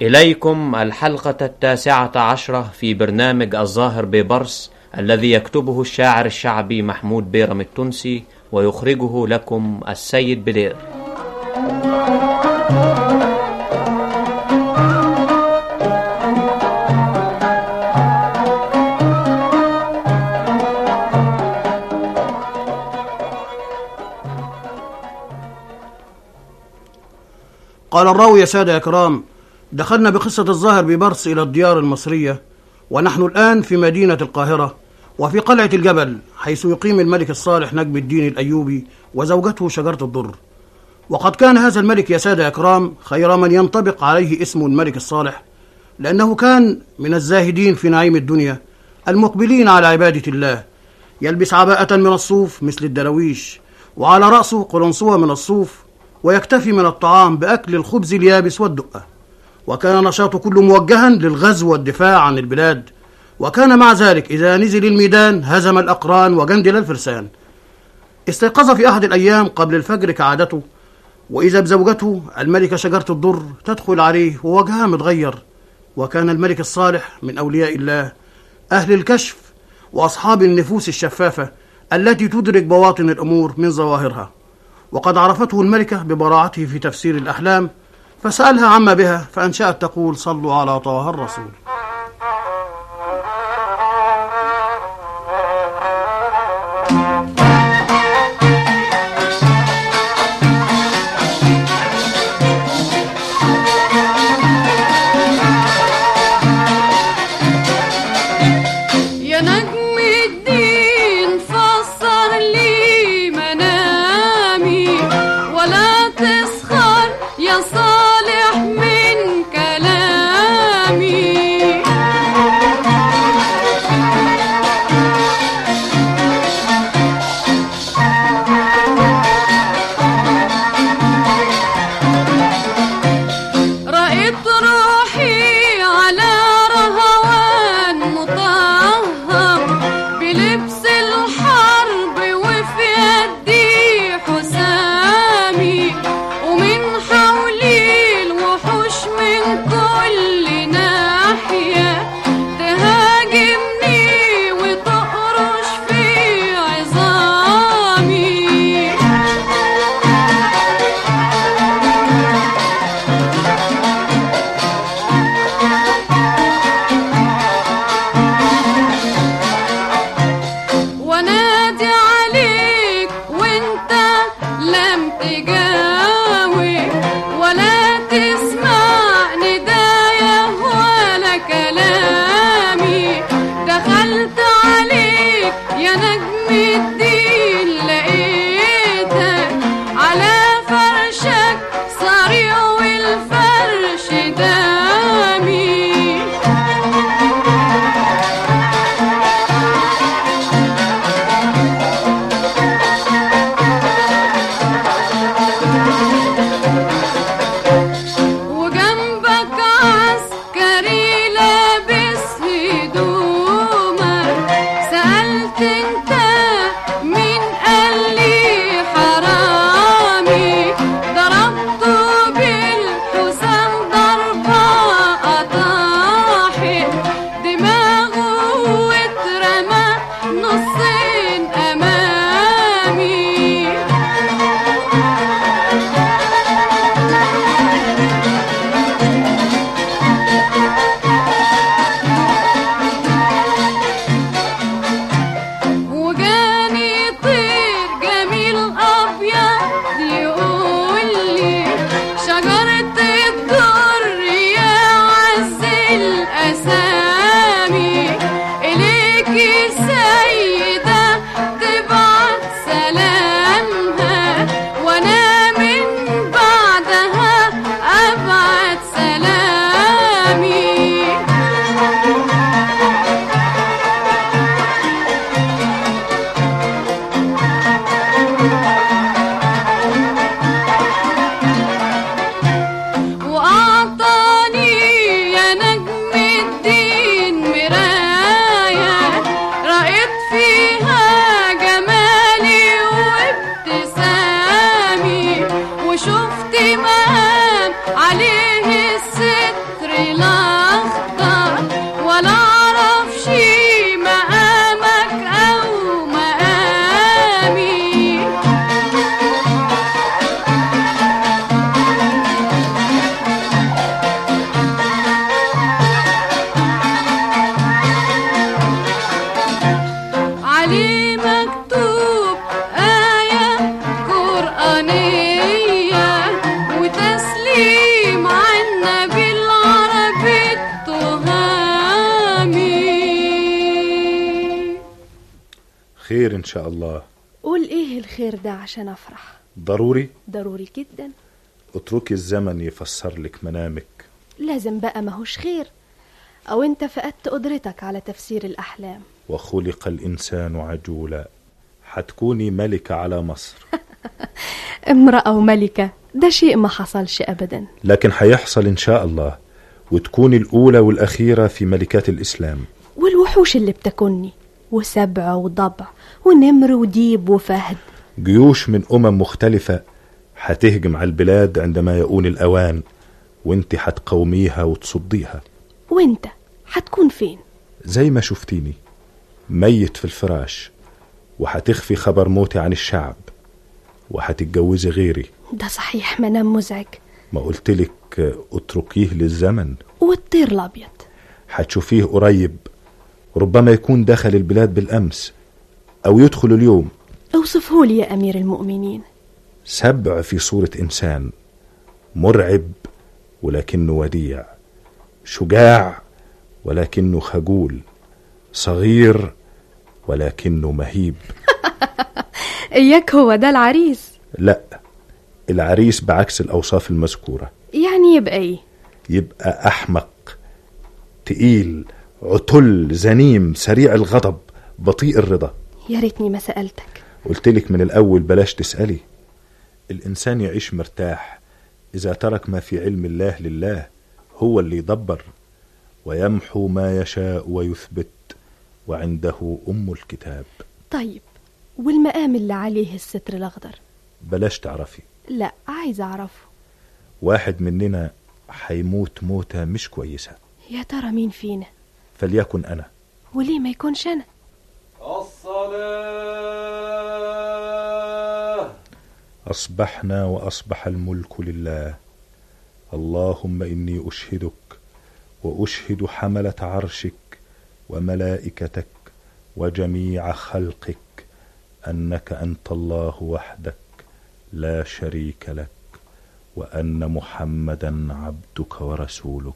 إليكم الحلقة 19 في برنامج الظاهر ببرص، الذي يكتبه الشاعر الشعبي محمود بيرم التونسي، ويخرجه لكم السيد بلير. قال الراوي: يا سادة إكرام، دخلنا بقصة الظاهر ببرص إلى الديار المصرية، ونحن الآن في مدينة القاهرة وفي قلعة الجبل، حيث يقيم الملك الصالح نجم الدين الأيوبي وزوجته شجرة الدر. وقد كان هذا الملك يا سادة إكرام خير من ينطبق عليه اسم الملك الصالح، لأنه كان من الزاهدين في نعيم الدنيا المقبلين على عبادة الله، يلبس عباءة من الصوف مثل الدرويش، وعلى رأسه قرنصوة من الصوف، ويكتفي من الطعام بأكل الخبز اليابس والدقة. وكان نشاطه كله موجها للغزو والدفاع عن البلاد، وكان مع ذلك إذا نزل الميدان هزم الأقران وجندل الفرسان. استيقظ في أحد الأيام قبل الفجر كعادته، وإذا بزوجته الملكة شجرة الدر تدخل عليه ووجهها متغير. وكان الملك الصالح من أولياء الله أهل الكشف وأصحاب النفوس الشفافة التي تدرك بواطن الأمور من ظواهرها. وقد عرفته الملكة ببراعته في تفسير الأحلام، فسألها عما بها، فأنشأت تقول: صلوا على طه الرسول. صالح من كلامي خير إن شاء الله. قول إيه الخير ده عشان أفرح. ضروري جدا. اتركي الزمن يفسر لك منامك. لازم بقى ماهوش خير، أو أنت فقدت قدرتك على تفسير الأحلام. وخلق الإنسان عجولا. هتكوني ملكة على مصر. امرأة وملكة ده شيء ما حصلش أبدا، لكن هيحصل إن شاء الله، وتكوني الأولى والأخيرة في ملكات الإسلام. والوحوش اللي بتكوني، وسبع وضبع ونمر وديب وفهد، جيوش من مختلفة هتهجم على البلاد عندما يؤون الأوان، وانت هتقوميها وتصديها. وانت هتكون فين؟ زي ما شفتيني ميت في الفراش، وهتخفي خبر موتي عن الشعب، وهتتجوزي غيري. ده صحيح منام مزعج. ما قلتلك اتركيه للزمن. والطير الأبيض هتشوفيه قريب، ربما يكون دخل البلاد بالأمس أو يدخل اليوم. اوصفهولي يا أمير المؤمنين. سبع في صورة إنسان، مرعب ولكنه وديع، شجاع ولكنه خجول، صغير ولكنه مهيب. إياك هو ده العريس؟ لا، العريس بعكس الأوصاف المذكورة. يعني يبقى إيه؟ يبقى أحمق، تقيل، عتل، زنيم، سريع الغضب، بطيء الرضا. يا ريتني ما سألتك. قلتلك من الأول بلاش تسألي. الإنسان يعيش مرتاح إذا ترك ما في علم الله لله، هو اللي يدبر ويمحو ما يشاء ويثبت، وعنده أم الكتاب. طيب والمقام اللي عليه الستر الأخضر؟ بلاش تعرفي. لا، عايز أعرفه. واحد مننا هيموت موتة مش كويسة. يا ترى مين فينا؟ فليكن أنا. وليه ما يكونش أنا؟ الصلاة. أصبحنا وأصبح الملك لله. اللهم إني أشهدك وأشهد حملة عرشك وملائكتك وجميع خلقك أنك أنت الله وحدك لا شريك لك، وأن محمدا عبدك ورسولك.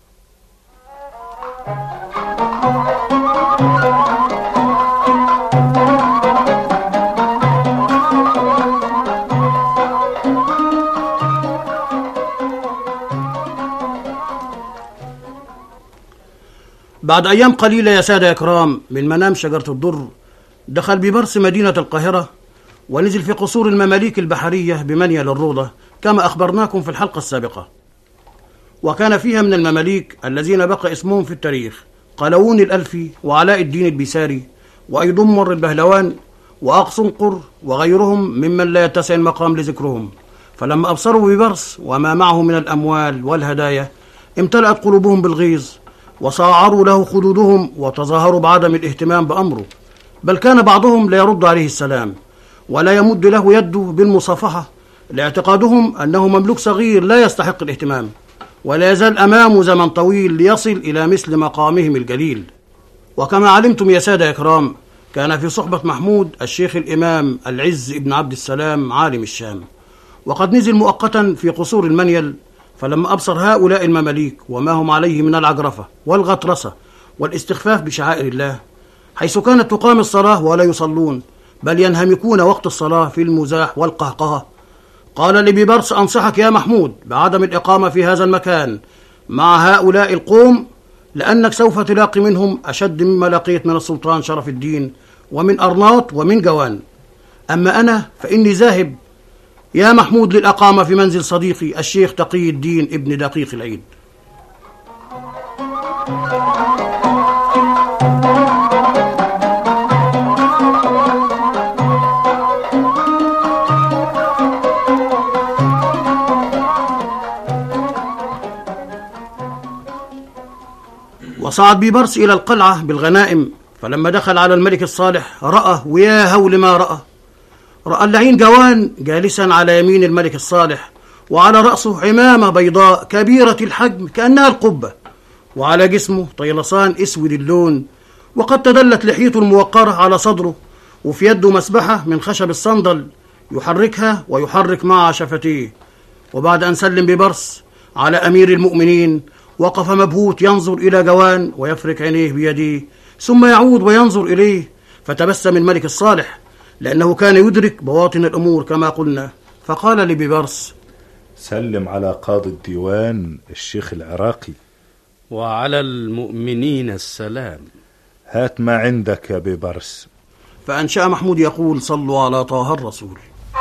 بعد أيام قليلة يا سادة إكرام من منام شجرة الضر، دخل ببرس مدينة القاهرة ونزل في قصور المماليك البحرية بمنيل الروضة كما أخبرناكم في الحلقة السابقة. وكان فيها من المماليك الذين بقى اسمهم في التاريخ قلاوون الألفي وعلاء الدين البيساري وأيضمر البهلوان وأقصنقر وغيرهم ممن لا يتسع المقام لذكرهم. فلما أبصروا ببرس وما معه من الأموال والهدايا امتلأت قلوبهم بالغيظ، وصاعروا له خدودهم وتظاهروا بعدم الاهتمام بأمره، بل كان بعضهم لا يرد عليه السلام ولا يمد له يده بالمصافحة، لاعتقادهم أنه مملوك صغير لا يستحق الاهتمام، ولا يزال أمامه زمن طويل ليصل إلى مثل مقامهم الجليل. وكما علمتم يا سادة إكرام، كان في صحبة محمود الشيخ الإمام العز ابن عبد السلام عالم الشام، وقد نزل مؤقتا في قصور المنيل. فلما أبصر هؤلاء المماليك وما هم عليه من العجرفة والغطرسة والاستخفاف بشعائر الله، حيث كانت تقام الصلاة ولا يصلون، بل ينهمكون وقت الصلاة في المزاح والقهقهة، قال لبيبرس: أنصحك يا محمود بعدم الإقامة في هذا المكان مع هؤلاء القوم، لأنك سوف تلاقي منهم أشد مما لقيت من السلطان شرف الدين ومن أرناط ومن جوان. أما أنا فإني ذاهب يا محمود للأقامة في منزل صديقي الشيخ تقي الدين ابن دقيق العيد. وصعد بيبرس إلى القلعة بالغنائم، فلما دخل على الملك الصالح رأى ويا هول ما رأى اللعين جوان جالسا على يمين الملك الصالح، وعلى رأسه عمامة بيضاء كبيرة الحجم كأنها القبة، وعلى جسمه طيلسان اسود اللون، وقد تدلت لحيته الموقرة على صدره، وفي يده مسبحة من خشب الصندل يحركها ويحرك معها شفتيه. وبعد أن سلم ببرس على أمير المؤمنين وقف مبهوت ينظر إلى جوان ويفرك عينيه بيديه، ثم يعود وينظر إليه، فتبسم الملك الصالح لأنه كان يدرك بواطن الأمور كما قلنا، فقال لبيبرس: سلم على قاضي الديوان الشيخ العراقي. وعلى المؤمنين السلام. هات ما عندك يا بيبرس. فأنشأ محمود يقول: صلوا على طه الرسول.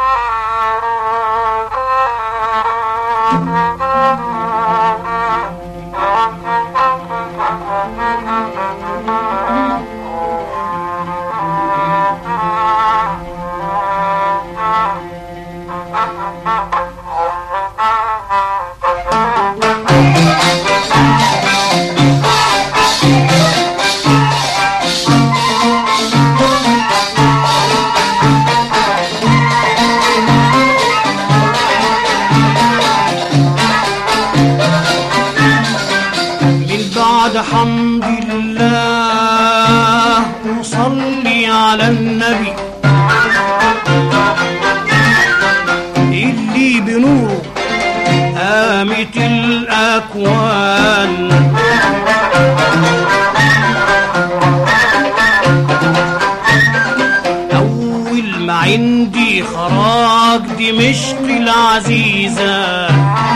حمد الله وصلي على النبي اللي بنوره قامت الأكوان. أول ما عندي خراج دمشق العزيزة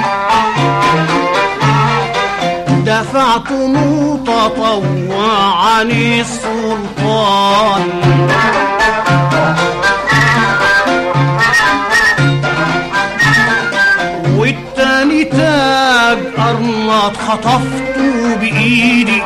دفعت متطوعا السلطان، والتاني تاج أرنط خطفته بإيدي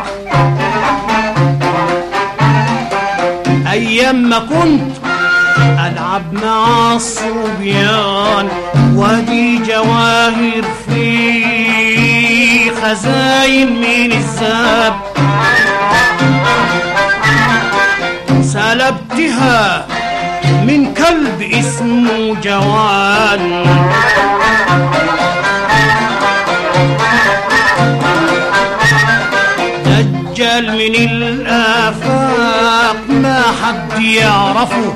أيام ما كنت ألعب مع الصبيان، ودي جواهر في خزاين من الذهب سلبتها من كلب اسمه جوان. دجال من الآفاق ما حد يعرفه،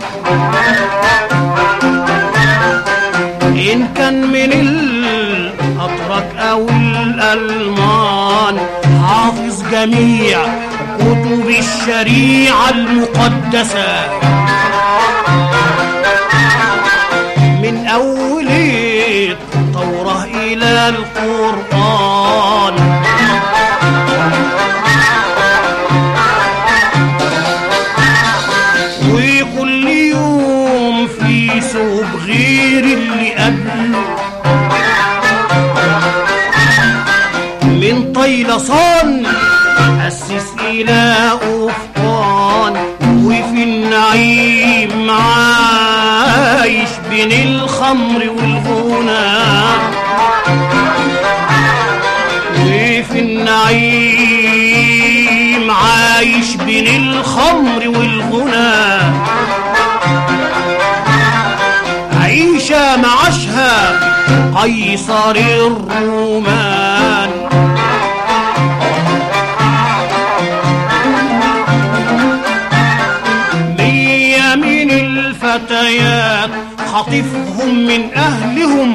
إن كان من الأتراك أو الألمان، حافظ جميع كتب الشريعة المقدسة من أول التوراة إلى القرآن. وكل يوم في ثوب غير اللي قبله، من طيلسان أسس إلى أفقان، وفي النعيم عايش بين الخمر والغنى، وفي النعيم عايش بين الخمر والغنى، عيشة معاشها قيصر الرومان. مية من الفتيات خطفهم من أهلهم،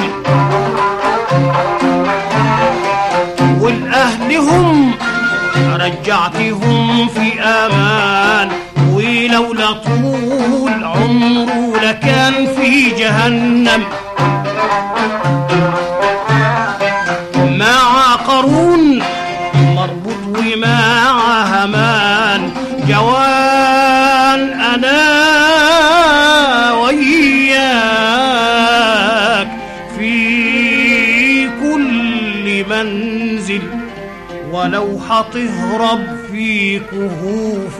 والأهلهم رجعتهم في أمان، ولولا طول عمره لكان في جهنم مع قارون مربوط ومع هامان. جوان أنا وياك في كل منزل، ولو هتهرب في كهوف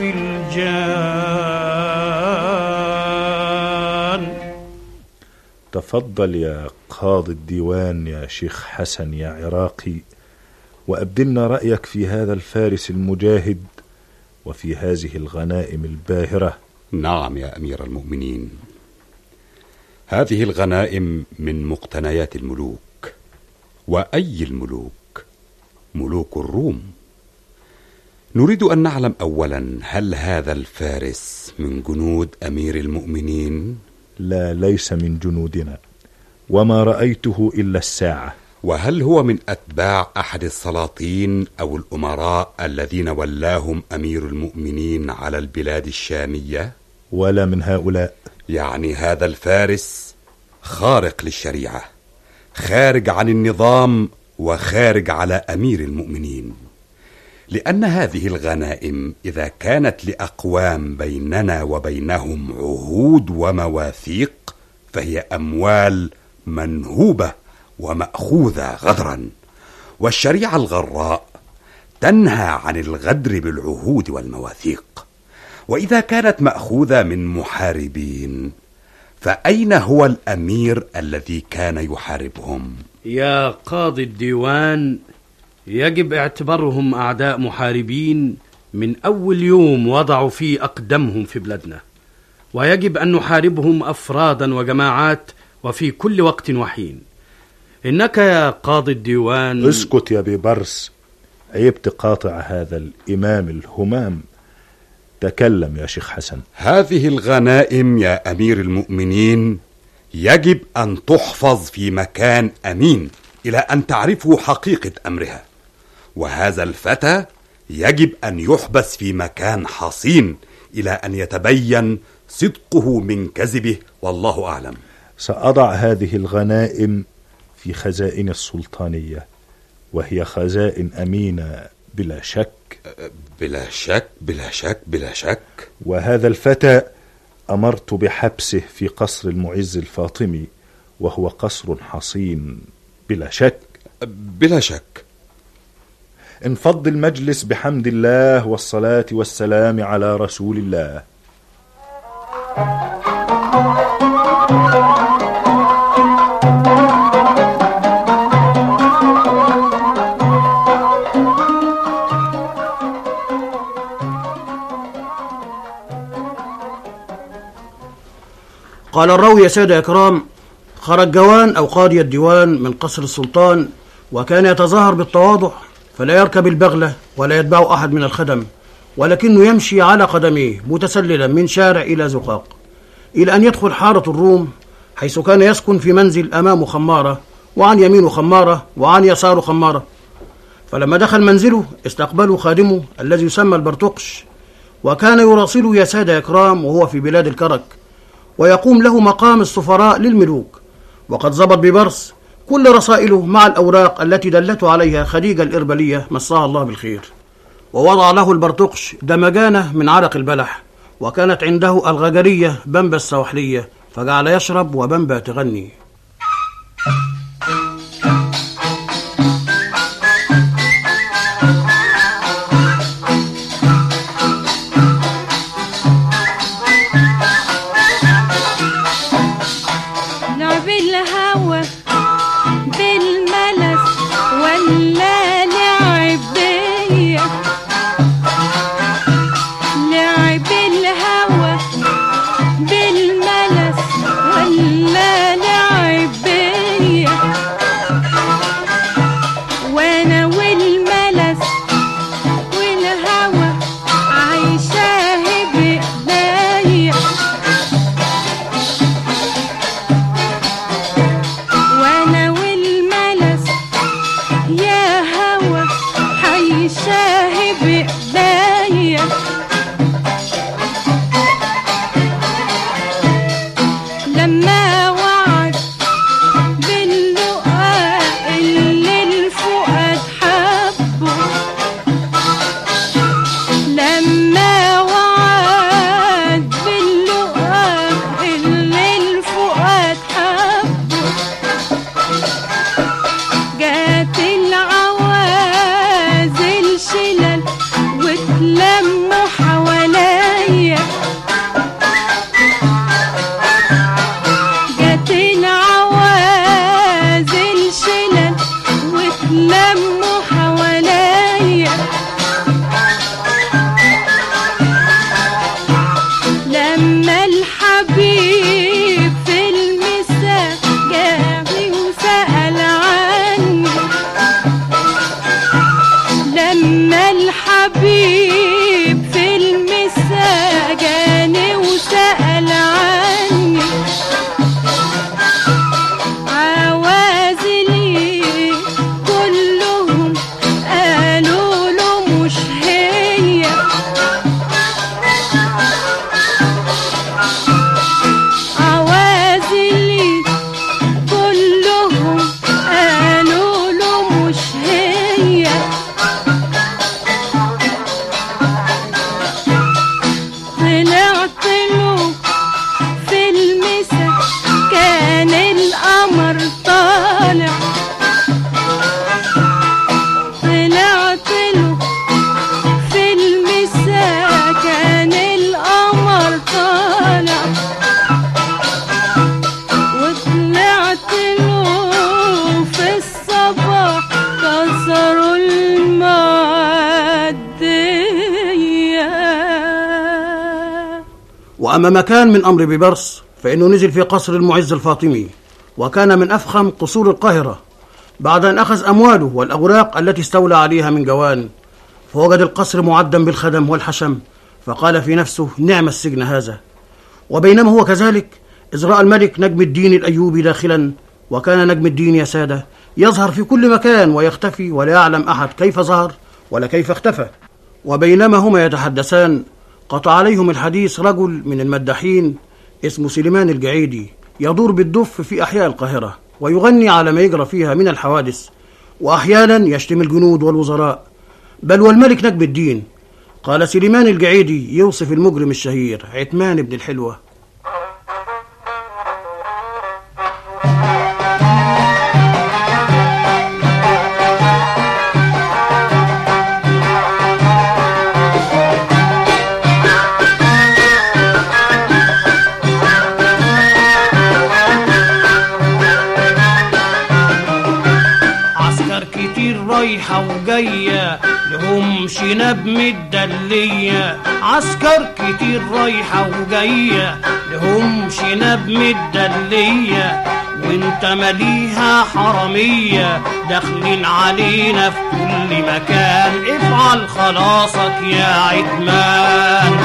الجان. تفضل يا قاضي الديوان يا شيخ حسن يا عراقي، وأبدلنا رأيك في هذا الفارس المجاهد وفي هذه الغنائم الباهرة. نعم يا أمير المؤمنين، هذه الغنائم من مقتنيات الملوك، وأي الملوك؟ ملوك الروم. نريد أن نعلم أولا، هل هذا الفارس من جنود أمير المؤمنين؟ لا، ليس من جنودنا، وما رأيته إلا الساعة. وهل هو من أتباع أحد السلاطين أو الأمراء الذين ولاهم أمير المؤمنين على البلاد الشامية؟ ولا من هؤلاء. يعني هذا الفارس خارق للشريعة، خارج عن النظام وخارج على أمير المؤمنين، لأن هذه الغنائم إذا كانت لأقوام بيننا وبينهم عهود ومواثيق فهي أموال منهوبة ومأخوذة غدرا، والشريعة الغراء تنهى عن الغدر بالعهود والمواثيق. وإذا كانت مأخوذة من محاربين فأين هو الأمير الذي كان يحاربهم؟ يا قاضي الديوان، يجب اعتبارهم أعداء محاربين من أول يوم وضعوا فيه أقدمهم في بلادنا، ويجب أن نحاربهم أفرادا وجماعات وفي كل وقت وحين. إنك يا قاضي الديوان... اسكت يا بيبرس، عيب تقاطع هذا الإمام الهمام. تكلم يا شيخ حسن. هذه الغنائم يا أمير المؤمنين يجب أن تحفظ في مكان أمين إلى أن تعرفوا حقيقة أمرها، وهذا الفتى يجب أن يحبس في مكان حصين إلى أن يتبين صدقه من كذبه، والله أعلم. سأضع هذه الغنائم في خزائن السلطانية، وهي خزائن أمينة بلا شك. بلا شك بلا شك بلا شك. وهذا الفتى أمرت بحبسه في قصر المعز الفاطمي، وهو قصر حصين بلا شك. بلا شك. انفض المجلس بحمد الله والصلاة والسلام على رسول الله. قال الراوي يا سادة إكرام: خرج جوان أو قاضي الديوان من قصر السلطان، وكان يتظاهر بالتواضع، فلا يركب البغلة ولا يتبع أحد من الخدم، ولكنه يمشي على قدميه متسللا من شارع إلى زقاق، إلى أن يدخل حارة الروم، حيث كان يسكن في منزل أمامه خمارة، وعن يمينه خمارة، وعن يساره خمارة. فلما دخل منزله استقبله خادمه الذي يسمى البرتقش، وكان يراسله يا سادة إكرام وهو في بلاد الكرك، ويقوم له مقام السفراء للملوك. وقد ضبط ببرس كل رسائله مع الأوراق التي دلته عليها خديجة الإربلية مساها الله بالخير. ووضع له البرتقش دمجانة من عرق البلح، وكانت عنده الغجرية بنبة السوحلية، فجعل يشرب وبنبة تغني. وأما ما كان من أمر ببرس فإنه نزل في قصر المعز الفاطمي، وكان من أفخم قصور القاهرة، بعد أن أخذ أمواله والأوراق التي استولى عليها من جوان، فوجد القصر معدا بالخدم والحشم، فقال في نفسه: نعم السجن هذا. وبينما هو كذلك إذ رأى الملك نجم الدين الأيوبي داخلا، وكان نجم الدين يا سادة يظهر في كل مكان ويختفي، ولا يعلم أحد كيف ظهر ولا كيف اختفى. وبينما هما يتحدثان قطع عليهم الحديث رجل من المداحين اسمه سليمان الجعيدي، يدور بالدف في أحياء القاهرة ويغني على ما يجرى فيها من الحوادث، وأحيانا يشتم الجنود والوزراء، بل والملك نجم الدين. قال سليمان الجعيدي يوصف المجرم الشهير عتمان بن الحلوة: رايحة وجاية لهم شنب مدلية، عسكر كتير رايحة وجاية لهم شنب مدلية، وانت مليها حرامية داخلين علينا في كل مكان، افعل خلاصك يا عتمان.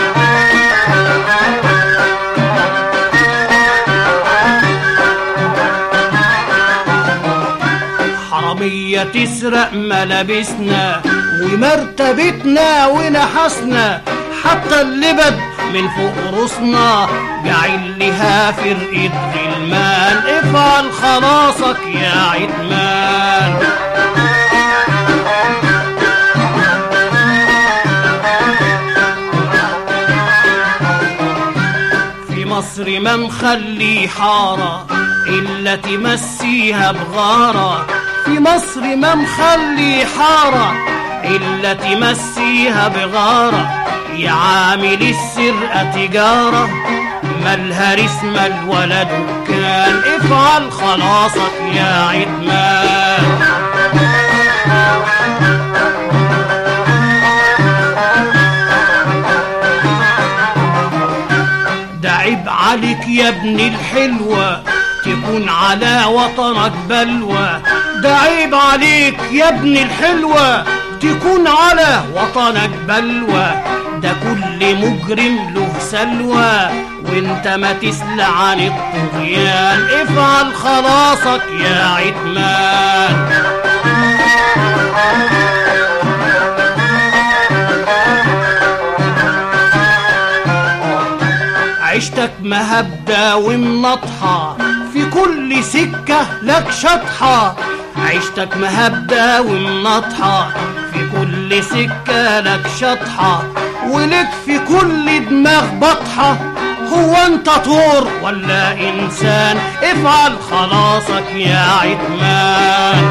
حرامية تسرق ملابسنا ومرتبتنا ونحسنا، حتى اللبد من فوق راسنا جعل لها فرقة غلمان، افعل خلاصك يا عتمان. في مصر ما مخلي حارة إلا تمسيها بغارة، في مصر ما مخلي حارة إلا تمسيها بغارة، يا عامل السرقة تجارة مالها رسم الولد كان، افعل خلاصك يا عتمان. ده عيب عليك يا ابن الحلوة تكون على وطنك بلوى، ده عيب عليك يا ابن الحلوة تكون على وطنك بلوى، ده كل مجرم له سلوى وانت ما تسلع عن الطغيان، افعل خلاصك يا عتمان. عشتك مهبدة ومنطحة في كل سكة لك شطحة، عشتك مهبدة ومنطحة في كل سكة لك شطحة، ولك في كل دماغ بطحة، هو انت طور ولا انسان، افعل خلاصك يا عتمان.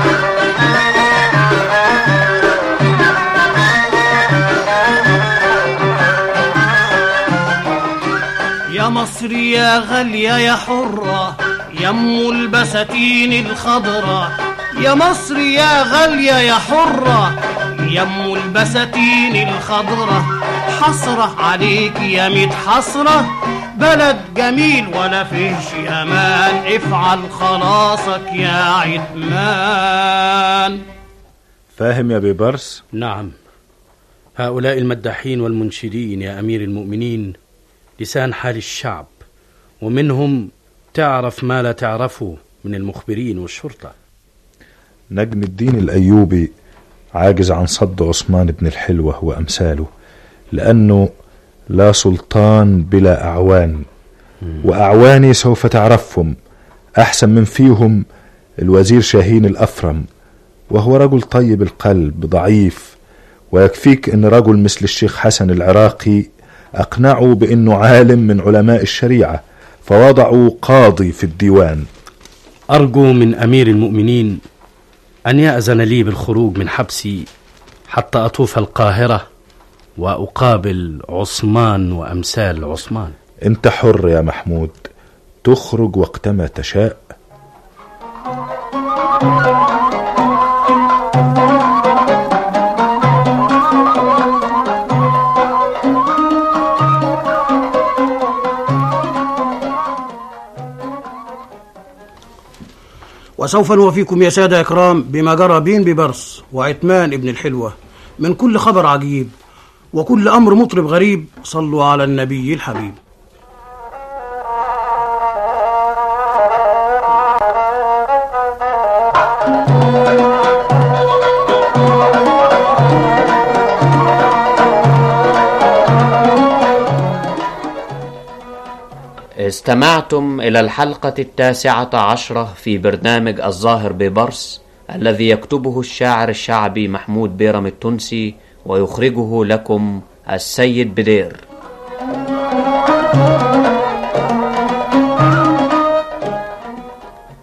يا مصر يا غالية يا حرة يا ام البساتين الخضرة، يا مصر يا غالية يا حرة يا ام البساتين الخضرة، حسرة عليك يا ميت حسرة، بلد جميل ولا فيهش امان، افعل خلاصك يا عتمان. فاهم يا بيبرس؟ نعم، هؤلاء المداحين والمنشدين يا أمير المؤمنين لسان حال الشعب، ومنهم تعرف ما لا تعرفه من المخبرين والشرطة. نجم الدين الأيوبي عاجز عن صد عثمان بن الحلوة وأمثاله، لأنه لا سلطان بلا أعوان، وأعواني سوف تعرفهم، أحسن من فيهم الوزير شاهين الأفرم، وهو رجل طيب القلب ضعيف، ويكفيك أن رجل مثل الشيخ حسن العراقي أقنعوا بأنه عالم من علماء الشريعة فوضعوا قاضي في الديوان. أرجو من أمير المؤمنين أن يأذن لي بالخروج من حبسي حتى أطوف القاهرة وأقابل عثمان وأمثال عثمان. أنت حر يا محمود، تخرج وقتما تشاء. وسوف نوفيكم يا سادة إكرام بما جرى بين ببرص وعتمان ابن الحلوة من كل خبر عجيب وكل أمر مطرب غريب. صلوا على النبي الحبيب. استمعتم إلى الحلقة 19 في برنامج الظاهر ببرص الذي يكتبه الشاعر الشعبي محمود بيرم التونسي ويخرجه لكم السيد بدير.